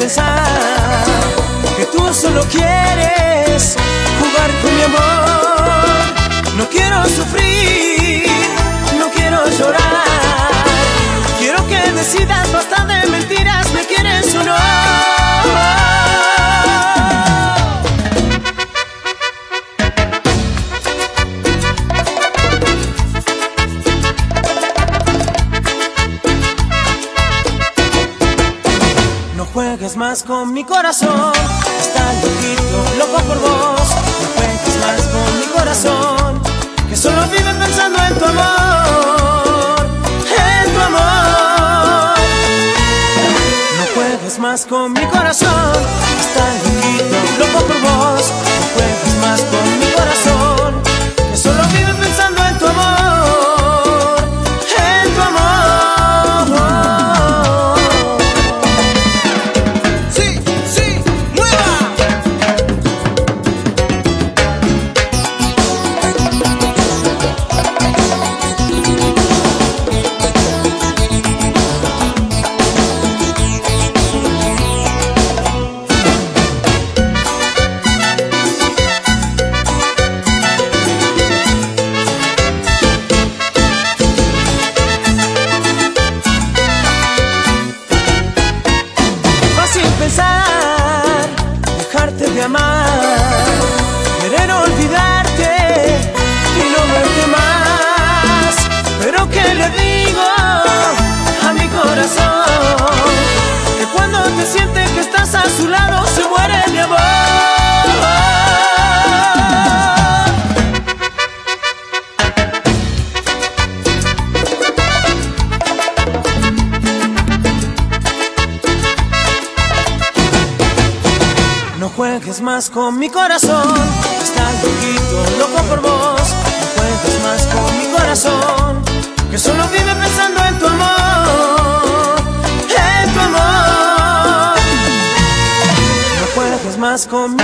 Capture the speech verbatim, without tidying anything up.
pensar que tú solo quieres jugar con mi amor. No quiero sufrir, no quiero llorar. Quiero que decidas, basta de mentiras, ¿me quieres o no? No juegues más con mi corazón, está loquito, loco por vos. No juegues más con mi corazón, que solo vive pensando en tu amor, en tu amor. No juegues más con mi corazón, está loquito, loco por vos. No juegues más con mi corazón, que solo vive pensando en tu amor, en tu amor. Pensar, dejarte de amar, querer olvidarte y no verte más. Pero ¿qué le digo a mi corazón? Que cuando te siente que estás a su lado se muere mi amor. No juegues más con mi corazón, está loquito, loco por vos. No juegues más con mi corazón, que solo vive pensando en tu amor, en tu amor. No juegues más con mi